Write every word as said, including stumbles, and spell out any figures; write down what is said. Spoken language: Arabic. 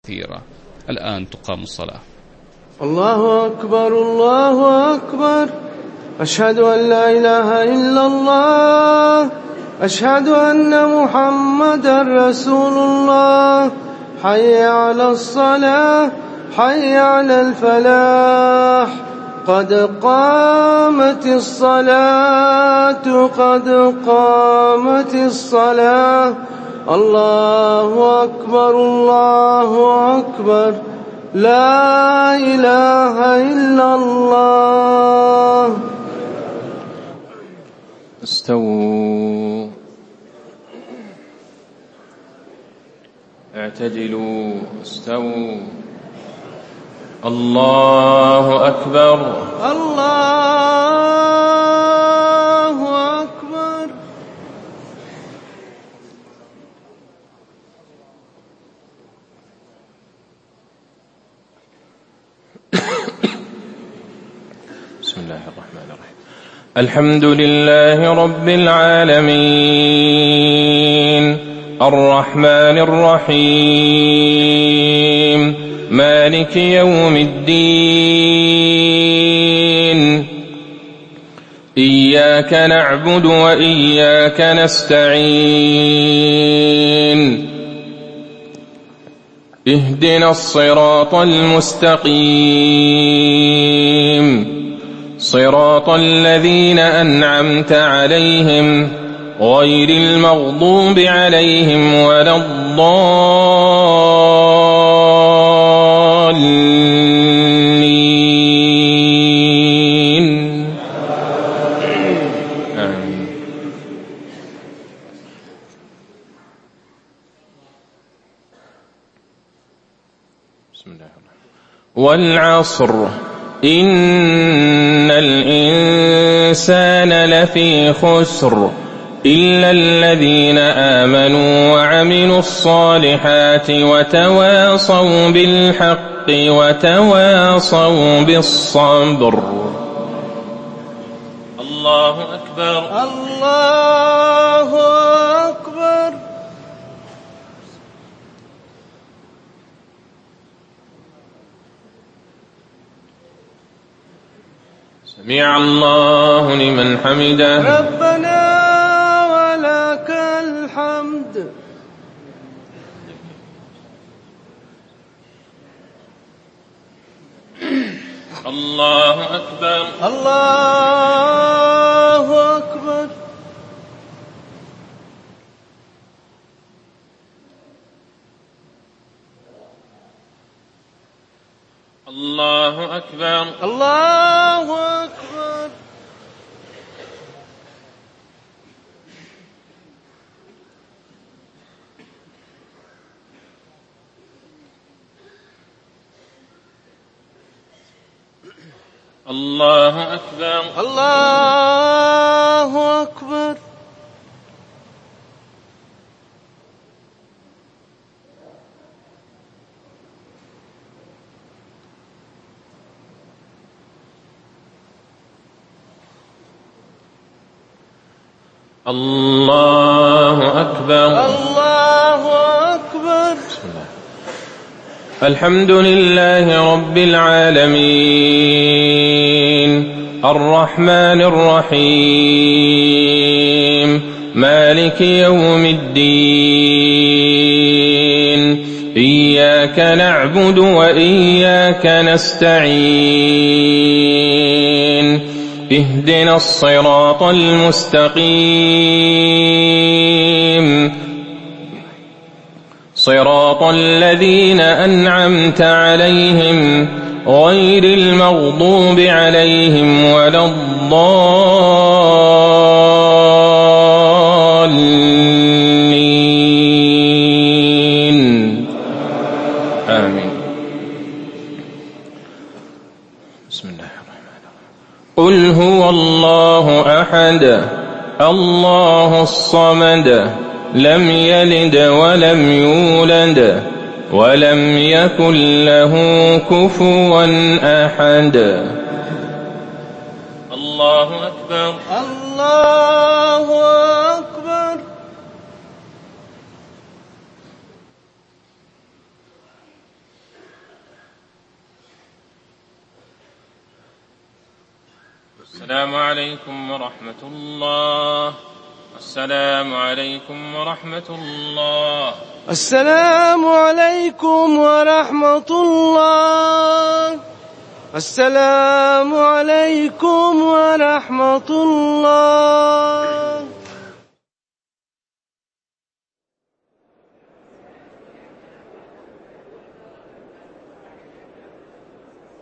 كثيرة. الآن تقام الصلاة. الله أكبر الله أكبر، أشهد أن لا إله إلا الله، أشهد أن محمدا رسول الله. حي على الصلاة، حي على الفلاح، قد قامت الصلاة، قد قامت الصلاة. الله أكبر الله أكبر، لا إله إلا الله. استووا، اعتدلوا، استووا. الله أكبر الله أكبر. بسم الله الرحمن الرحيم. الحمد لله رب العالمين، الرحمن الرحيم، مالك يوم الدين. إياك نعبد وإياك نستعين، اهدنا الصراط المستقيم، صراط الذين أنعمت عليهم غير المغضوب عليهم ولا الضالين. آمين. بسم الله الرحمن الرحيم. والعصر إن الإنسان لفي خسر إلا الذين آمنوا وعملوا الصالحات وتواصوا بالحق وتواصوا بالصبر. الله أكبر الله أكبر. سمع الله لمن حمده. ربنا ولك الحمد. الله أكبر الله أكبر. الله أكبر الله أكبر. الله أكبر الله أكبر. الله أكبر الله أكبر. بسم الله. الحمد لله رب العالمين، الرحمن الرحيم، مالك يوم الدين. إياك نعبد وإياك نستعين، اهدنا الصراط المستقيم، صراط الذين أنعمت عليهم غير المغضوب عليهم ولا الضالين. آمين. بسم الله الرحمن الرحيم. قل هو الله أحد، الله الصمد، لم يلد ولم يولد ولم يكن له كفوا أحد. الله أكبر الله أكبر. السلام عليكم ورحمة الله. السلام عليكم ورحمة الله. السلام عليكم ورحمة الله. السلام عليكم ورحمة الله.